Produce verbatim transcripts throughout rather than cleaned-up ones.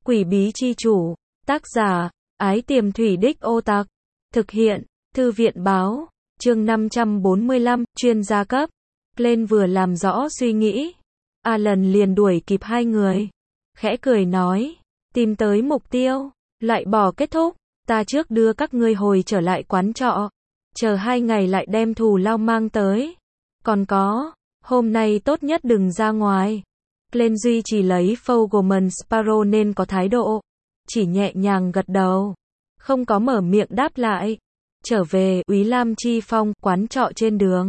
Quỷ bí chi chủ. Tác giả, Ái Tiềm Thủy Đích Ô Tặc. Thực hiện, Thư viện báo. Chương năm trăm bốn mươi lăm, chuyên gia cấp. Glenn vừa làm rõ suy nghĩ. Alan liền đuổi kịp hai người. Khẽ cười nói, tìm tới mục tiêu, loại bỏ kết thúc, ta trước đưa các ngươi hồi trở lại quán trọ. Chờ hai ngày lại đem thù lao mang tới. Còn có, hôm nay tốt nhất đừng ra ngoài. Glenn duy chỉ lấy Fogelman Sparrow nên có thái độ. Chỉ nhẹ nhàng gật đầu. Không có mở miệng đáp lại. Trở về, Úy Lam Chi Phong, quán trọ trên đường.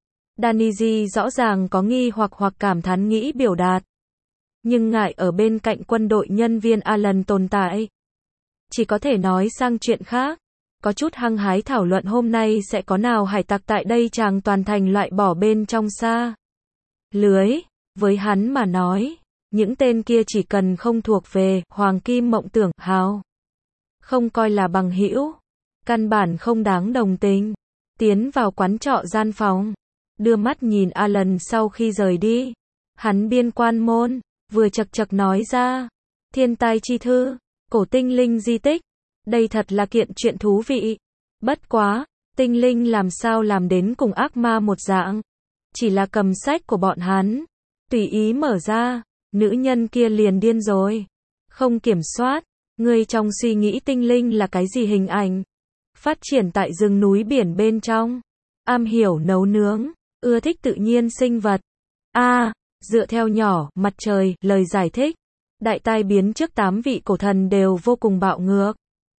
Danny rõ ràng có nghi hoặc hoặc cảm thán nghĩ biểu đạt. Nhưng ngại ở bên cạnh quân đội nhân viên Alan tồn tại. Chỉ có thể nói sang chuyện khác. Có chút hăng hái thảo luận hôm nay sẽ có nào hải tặc tại đây chàng toàn thành loại bỏ bên trong xa. Lưới, với hắn mà nói, những tên kia chỉ cần không thuộc về Hoàng Kim Mộng Tưởng Hào. Không coi là bằng hữu, căn bản không đáng đồng tình. Tiến vào quán trọ gian phòng, đưa mắt nhìn Alan sau khi rời đi. Hắn biên quan môn, vừa chật chật nói ra, thiên tai chi thư, cổ tinh linh di tích. Đây thật là kiện chuyện thú vị. Bất quá, tinh linh làm sao làm đến cùng ác ma một dạng. Chỉ là cầm sách của bọn hắn, tùy ý mở ra, nữ nhân kia liền điên rồi. Không kiểm soát, người trong suy nghĩ tinh linh là cái gì hình ảnh. Phát triển tại rừng núi biển bên trong. Am hiểu nấu nướng, ưa thích tự nhiên sinh vật. A, à, dựa theo nhỏ, mặt trời, lời giải thích. Đại tai biến trước tám vị cổ thần đều vô cùng bạo ngược.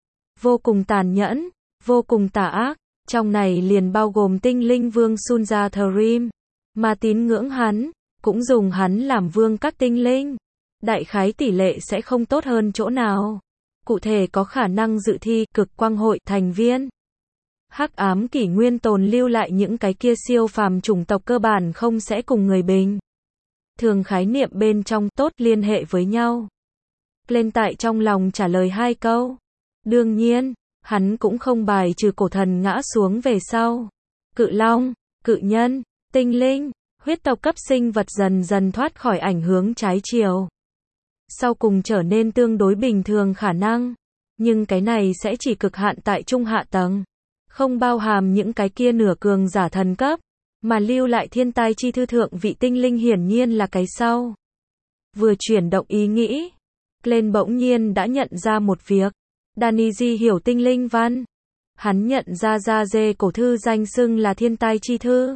Vô cùng tàn nhẫn, vô cùng tà ác, trong này liền bao gồm tinh linh vương Sunja Thrim, mà tín ngưỡng hắn, cũng dùng hắn làm vương các tinh linh. Đại khái tỷ lệ sẽ không tốt hơn chỗ nào. Cụ thể có khả năng dự thi cực quang hội thành viên. Hắc ám kỷ nguyên tồn lưu lại những cái kia siêu phàm chủng tộc cơ bản không sẽ cùng người bình thường khái niệm bên trong tốt liên hệ với nhau. Lên tại trong lòng trả lời hai câu. Đương nhiên, hắn cũng không bài trừ cổ thần ngã xuống về sau. Cự long, cự nhân, tinh linh, huyết tộc cấp sinh vật dần dần thoát khỏi ảnh hướng trái chiều. Sau cùng trở nên tương đối bình thường khả năng. Nhưng cái này sẽ chỉ cực hạn tại trung hạ tầng. Không bao hàm những cái kia nửa cường giả thần cấp. Mà lưu lại thiên tai chi thư thượng vị tinh linh hiển nhiên là cái sau. Vừa chuyển động ý nghĩ, Glenn bỗng nhiên đã nhận ra một việc. Danny hiểu tinh linh văn. Hắn nhận ra ra dê cổ thư danh xưng là thiên tai chi thư.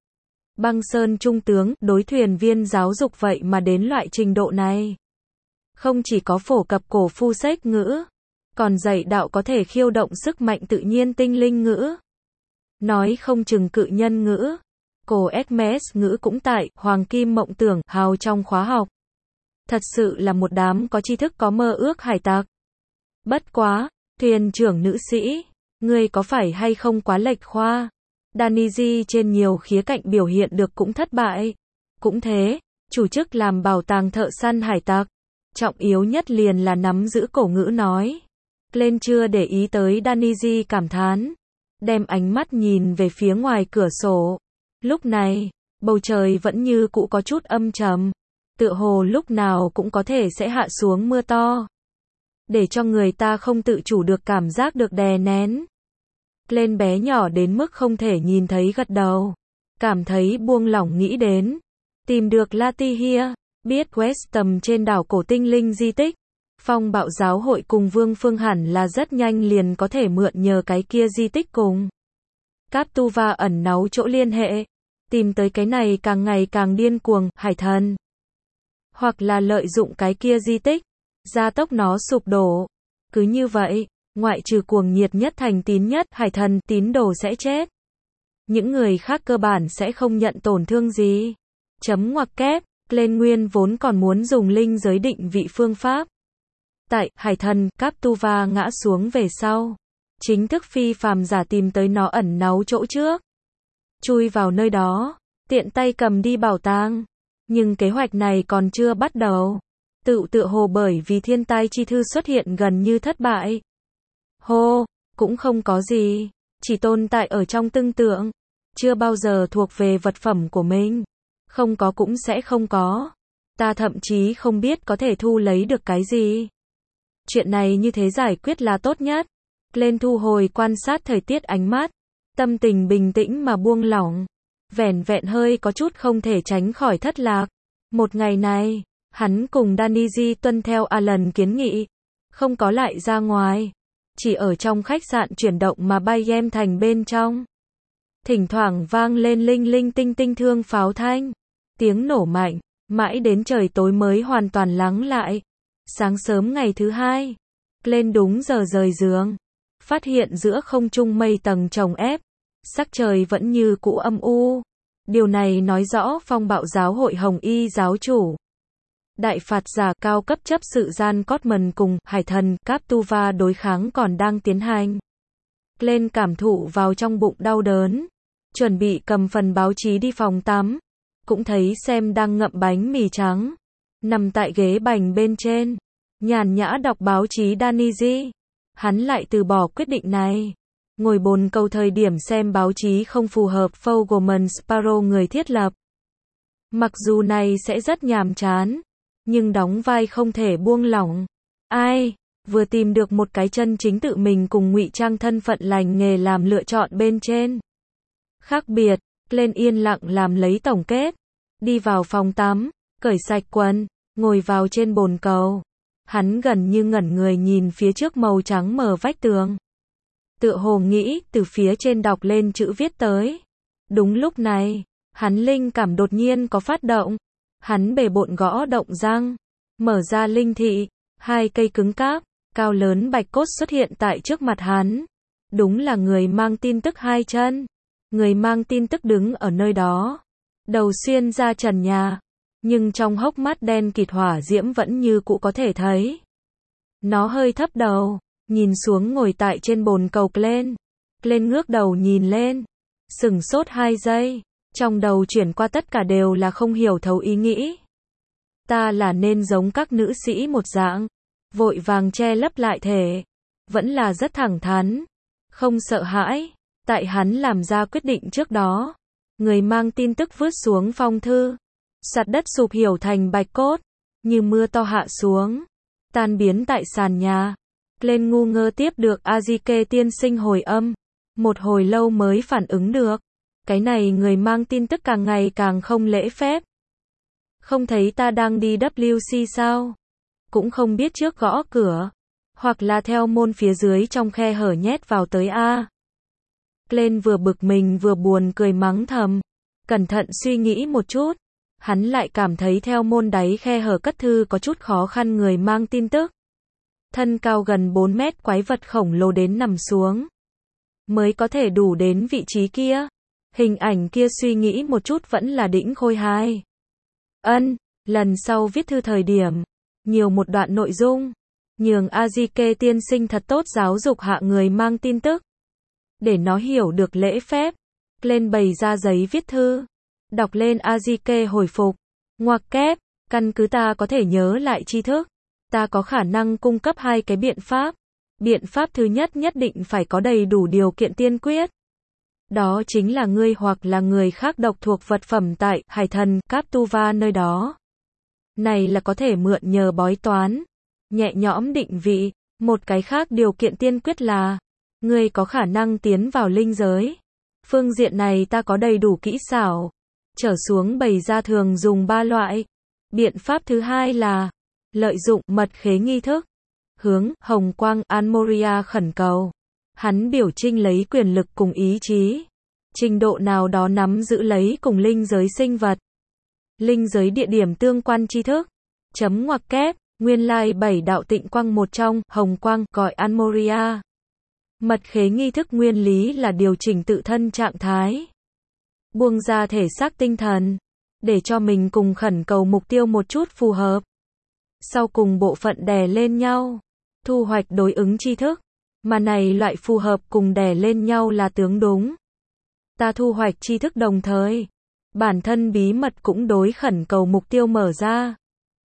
Băng Sơn trung tướng, đối thuyền viên giáo dục vậy mà đến loại trình độ này. Không chỉ có phổ cập cổ phu sách ngữ, còn dạy đạo có thể khiêu động sức mạnh tự nhiên tinh linh ngữ. Nói không chừng cự nhân ngữ, cổ Hermes ngữ cũng tại Hoàng Kim Mộng Tưởng Hào trong khóa học. Thật sự là một đám có tri thức có mơ ước hải tặc. Bất quá, thuyền trưởng nữ sĩ, ngươi có phải hay không quá lệch khoa? Danny trên nhiều khía cạnh biểu hiện được cũng thất bại. Cũng thế, chủ chức làm bảo tàng thợ săn hải tặc. Trọng yếu nhất liền là nắm giữ cổ ngữ nói. Glenn chưa để ý tới Danny cảm thán. Đem ánh mắt nhìn về phía ngoài cửa sổ. Lúc này, bầu trời vẫn như cũ có chút âm trầm. Tựa hồ lúc nào cũng có thể sẽ hạ xuống mưa to. Để cho người ta không tự chủ được cảm giác được đè nén. Glenn bé nhỏ đến mức không thể nhìn thấy gật đầu. Cảm thấy buông lỏng nghĩ đến. Tìm được Latihia, biết Westham trên đảo cổ tinh linh di tích. Phong bạo giáo hội cùng Vương Phương hẳn là rất nhanh liền có thể mượn nhờ cái kia di tích cùng Captuva ẩn náu chỗ liên hệ. Tìm tới cái này càng ngày càng điên cuồng, hải thần. Hoặc là lợi dụng cái kia di tích. Gia tốc nó sụp đổ. Cứ như vậy, ngoại trừ cuồng nhiệt nhất thành tín nhất hải thần tín đồ sẽ chết. Những người khác cơ bản sẽ không nhận tổn thương gì. Chấm ngoặc kép, Glenn nguyên vốn còn muốn dùng linh giới định vị phương pháp. Tại hải thần Captuva ngã xuống về sau, chính thức phi phàm giả tìm tới nó ẩn náu chỗ trước. Chui vào nơi đó, tiện tay cầm đi bảo tàng. Nhưng kế hoạch này còn chưa bắt đầu. Tự tựa hồ bởi vì thiên tai chi thư xuất hiện gần như thất bại. Hô, cũng không có gì, chỉ tồn tại ở trong tưởng tượng, chưa bao giờ thuộc về vật phẩm của mình. Không có cũng sẽ không có. Ta thậm chí không biết có thể thu lấy được cái gì. Chuyện này như thế giải quyết là tốt nhất. Glenn thu hồi quan sát thời tiết ánh mắt. Tâm tình bình tĩnh mà buông lỏng. Vẻn vẹn hơi có chút không thể tránh khỏi thất lạc. Một ngày này, hắn cùng Danny tuân theo Alan kiến nghị. Không có lại ra ngoài. Chỉ ở trong khách sạn chuyển động mà bay em thành bên trong. Thỉnh thoảng vang lên linh linh tinh tinh thương pháo thanh. Tiếng nổ mạnh, mãi đến trời tối mới hoàn toàn lắng lại. Sáng sớm ngày thứ hai, lên đúng giờ rời giường. Phát hiện giữa không trung mây tầng chồng ép. Sắc trời vẫn như cũ âm u. Điều này nói rõ phong bạo giáo hội Hồng Y giáo chủ. Đại phạt giả cao cấp chấp sự Gian Cotman cùng hải thần Captuva đối kháng còn đang tiến hành. Lên cảm thụ vào trong bụng đau đớn. Chuẩn bị cầm phần báo chí đi phòng tắm. Cũng thấy Xem đang ngậm bánh mì trắng. Nằm tại ghế bành bên trên. Nhàn nhã đọc báo chí Danny. Hắn lại từ bỏ quyết định này. Ngồi bồn cầu thời điểm xem báo chí không phù hợp Fogelman Sparrow người thiết lập. Mặc dù này sẽ rất nhàm chán. Nhưng đóng vai không thể buông lỏng. Ai, vừa tìm được một cái chân chính tự mình cùng ngụy trang thân phận lành nghề làm lựa chọn bên trên. Khác biệt, lên yên lặng làm lấy tổng kết. Đi vào phòng tắm, cởi sạch quần, ngồi vào trên bồn cầu. Hắn gần như ngẩn người nhìn phía trước màu trắng mờ vách tường. Tựa hồ nghĩ từ phía trên đọc lên chữ viết tới. Đúng lúc này, hắn linh cảm đột nhiên có phát động. Hắn bề bộn gõ động răng, mở ra linh thị, hai cây cứng cáp, cao lớn bạch cốt xuất hiện tại trước mặt hắn. Đúng là người mang tin tức hai chân. Người mang tin tức đứng ở nơi đó, đầu xuyên ra trần nhà, nhưng trong hốc mắt đen kịt hỏa diễm vẫn như cũ có thể thấy. Nó hơi thấp đầu, nhìn xuống ngồi tại trên bồn cầu Glenn. Glenn ngước đầu nhìn lên, sửng sốt hai giây. Trong đầu chuyển qua tất cả đều là không hiểu thấu ý nghĩ. Ta là nên giống các nữ sĩ một dạng, vội vàng che lấp lại thể. Vẫn là rất thẳng thắn, không sợ hãi. Tại hắn làm ra quyết định trước đó, người mang tin tức vứt xuống phong thư. Sạt đất sụp hiểu thành bạch cốt, như mưa to hạ xuống, tan biến tại sàn nhà. Lên ngu ngơ tiếp được Azike tiên sinh hồi âm. Một hồi lâu mới phản ứng được. Cái này người mang tin tức càng ngày càng không lễ phép. Không thấy ta đang đi W C sao? Cũng không biết trước gõ cửa. Hoặc là theo môn phía dưới trong khe hở nhét vào tới A. Lên vừa bực mình vừa buồn cười mắng thầm. Cẩn thận suy nghĩ một chút. Hắn lại cảm thấy theo môn đáy khe hở cất thư có chút khó khăn người mang tin tức. Thân cao gần bốn mét quái vật khổng lồ đến nằm xuống. Mới có thể đủ đến vị trí kia. Hình ảnh kia suy nghĩ một chút vẫn là đỉnh khôi hài. Ân, lần sau viết thư thời điểm, nhiều một đoạn nội dung, nhường Azike tiên sinh thật tốt giáo dục hạ người mang tin tức. Để nó hiểu được lễ phép. Lên bày ra giấy viết thư. Đọc lên Azike hồi phục. Ngoặc kép, căn cứ ta có thể nhớ lại tri thức. Ta có khả năng cung cấp hai cái biện pháp. Biện pháp thứ nhất nhất định phải có đầy đủ điều kiện tiên quyết. Đó chính là ngươi hoặc là người khác độc thuộc vật phẩm tại hải thần Captuva nơi đó. Này là có thể mượn nhờ bói toán. Nhẹ nhõm định vị. Một cái khác điều kiện tiên quyết là ngươi có khả năng tiến vào linh giới. Phương diện này ta có đầy đủ kỹ xảo. Trở xuống bày ra thường dùng ba loại. Biện pháp thứ hai là lợi dụng mật khế nghi thức. Hướng Hồng Quang Anmoria khẩn cầu. Hắn biểu trinh lấy quyền lực cùng ý chí. Trình độ nào đó nắm giữ lấy cùng linh giới sinh vật. Linh giới địa điểm tương quan tri thức. Chấm ngoặc kép, nguyên lai bảy đạo tịnh quang một trong, Hồng Quang, gọi Anmoria. Mật khế nghi thức nguyên lý là điều chỉnh tự thân trạng thái. Buông ra thể xác tinh thần. Để cho mình cùng khẩn cầu mục tiêu một chút phù hợp. Sau cùng bộ phận đè lên nhau. Thu hoạch đối ứng tri thức. Mà này loại phù hợp cùng đè lên nhau là tướng đúng. Ta thu hoạch tri thức đồng thời. Bản thân bí mật cũng đối khẩn cầu mục tiêu mở ra.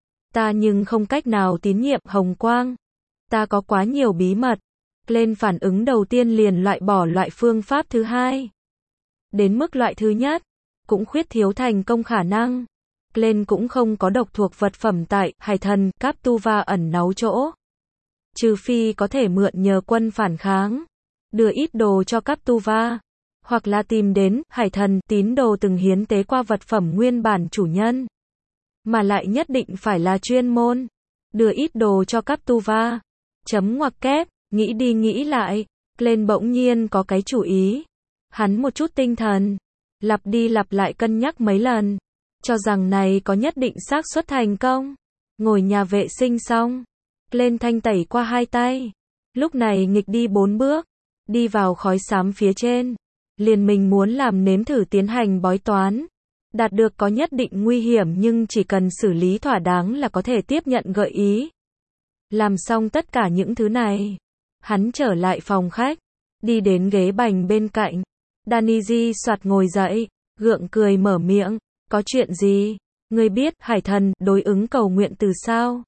Ta nhưng không cách nào tín nhiệm Hồng Quang. Ta có quá nhiều bí mật. Lên phản ứng đầu tiên liền loại bỏ loại phương pháp thứ hai. Đến mức loại thứ nhất, cũng khuyết thiếu thành công khả năng. Lên cũng không có độc thuộc vật phẩm tại hải thần Captuva ẩn náu chỗ. trừ phi có thể mượn nhờ quân phản kháng, đưa ít đồ cho Captuva, hoặc là tìm đến hải thần tín đồ từng hiến tế qua vật phẩm nguyên bản chủ nhân, mà lại nhất định phải là chuyên môn, đưa ít đồ cho Captuva. Chấm ngoặc kép, nghĩ đi nghĩ lại, Glenn bỗng nhiên có cái chủ ý. Hắn một chút tinh thần, lặp đi lặp lại cân nhắc mấy lần, cho rằng này có nhất định xác suất thành công. Ngồi nhà vệ sinh xong, Glenn thanh tẩy qua hai tay, lúc này nghịch đi bốn bước, đi vào khói xám phía trên, liền mình muốn làm nếm thử tiến hành bói toán, đạt được có nhất định nguy hiểm nhưng chỉ cần xử lý thỏa đáng là có thể tiếp nhận gợi ý. Làm xong tất cả những thứ này, hắn trở lại phòng khách, đi đến ghế bành bên cạnh, Daniji soạt ngồi dậy, gượng cười mở miệng, có chuyện gì? Ngươi biết hải thần đối ứng cầu nguyện từ sao?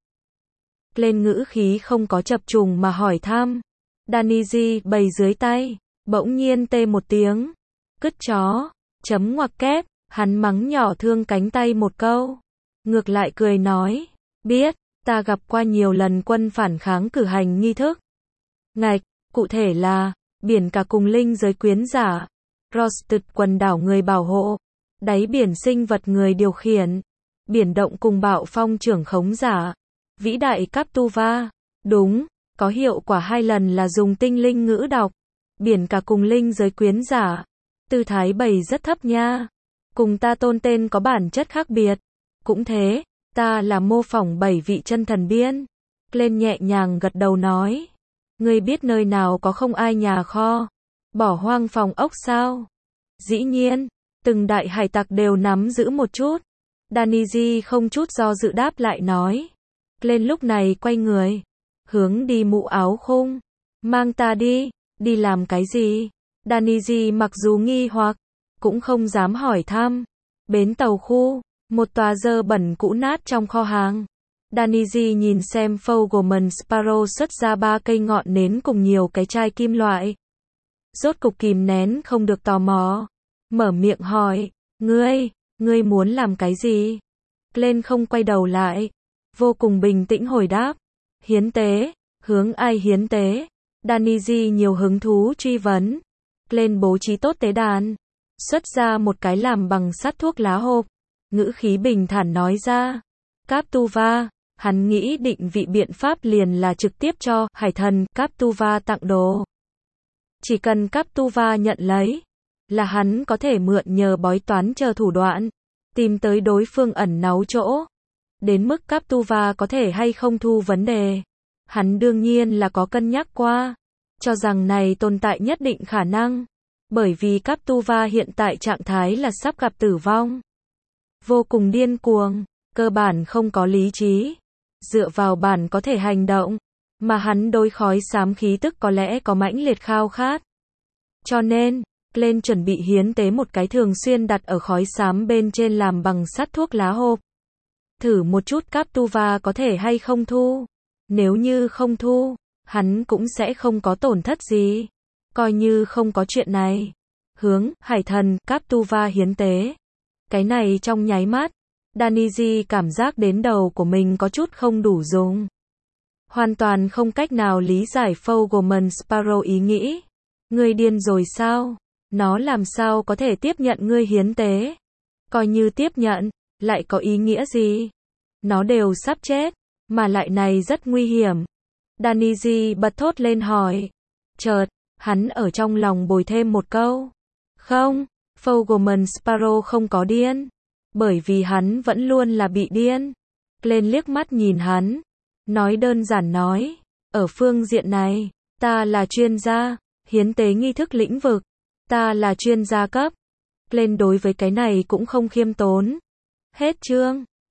Lên ngữ khí không có chập trùng mà hỏi thăm. Daniji bày dưới tay, bỗng nhiên tê một tiếng. Cứt chó, chấm ngoặc kép, hắn mắng nhỏ thương cánh tay một câu. Ngược lại cười nói, biết, ta gặp qua nhiều lần quân phản kháng cử hành nghi thức. Ngạch, cụ thể là, biển cả cùng linh giới quyến giả, Rosted quần đảo người bảo hộ, đáy biển sinh vật người điều khiển, biển động cùng bạo phong trưởng khống giả, vĩ đại Captuva. Đúng, có hiệu quả hai lần là dùng tinh linh ngữ đọc, biển cả cùng linh giới quyến giả. Tư thái bày rất thấp nha. Cùng ta tôn tên có bản chất khác biệt. Cũng thế, ta là mô phỏng bảy vị chân thần biên. Glenn nhẹ nhàng gật đầu nói. Ngươi biết nơi nào có không ai nhà kho, bỏ hoang phòng ốc sao? Dĩ nhiên, từng đại hải tặc đều nắm giữ một chút. Daniji không chút do dự đáp lại nói. Glenn lúc này quay người, hướng đi mũ áo khung. Mang ta đi, đi làm cái gì? Daniji mặc dù nghi hoặc, cũng không dám hỏi thăm. Bến tàu khu, một tòa dơ bẩn cũ nát trong kho hàng. Daniji nhìn xem Fogelman Sparrow xuất ra ba cây ngọn nến cùng nhiều cái chai kim loại. Rốt cục kìm nén không được tò mò, mở miệng hỏi, ngươi, ngươi muốn làm cái gì? Glenn không quay đầu lại, vô cùng bình tĩnh hồi đáp, hiến tế, hướng ai hiến tế? Daniji nhiều hứng thú truy vấn. Glenn bố trí tốt tế đàn, xuất ra một cái làm bằng sắt thuốc lá hộp, ngữ khí bình thản nói ra, Captuva. Hắn nghĩ định vị biện pháp liền là trực tiếp cho hải thần Captuva tặng đồ. Chỉ cần Captuva nhận lấy, là hắn có thể mượn nhờ bói toán chờ thủ đoạn, tìm tới đối phương ẩn náu chỗ. Đến mức Captuva có thể hay không thu vấn đề, hắn đương nhiên là có cân nhắc qua, cho rằng này tồn tại nhất định khả năng, bởi vì Captuva hiện tại trạng thái là sắp gặp tử vong. Vô cùng điên cuồng, cơ bản không có lý trí. Dựa vào bản có thể hành động, mà hắn đối khói xám khí tức có lẽ có mãnh liệt khao khát. Cho nên, Glenn chuẩn bị hiến tế một cái thường xuyên đặt ở khói xám bên trên làm bằng sắt thuốc lá hộp. Thử một chút Captuva có thể hay không thu. Nếu như không thu, hắn cũng sẽ không có tổn thất gì. Coi như không có chuyện này. Hướng, hải thần, Captuva hiến tế. Cái này trong nháy mắt. Daniji cảm giác đến đầu của mình có chút không đủ dùng. Hoàn toàn không cách nào lý giải Fogelman Sparrow ý nghĩ. Ngươi điên rồi sao? Nó làm sao có thể tiếp nhận ngươi hiến tế? Coi như tiếp nhận, lại có ý nghĩa gì? Nó đều sắp chết, mà lại này rất nguy hiểm. Daniji bật thốt lên hỏi. Chợt, hắn ở trong lòng bồi thêm một câu. Không, Fogelman Sparrow không có điên. Bởi vì hắn vẫn luôn là bị điên. Glenn liếc mắt nhìn hắn, nói đơn giản nói, ở phương diện này, ta là chuyên gia, hiến tế nghi thức lĩnh vực, ta là chuyên gia cấp. Glenn đối với cái này cũng không khiêm tốn. Hết chương.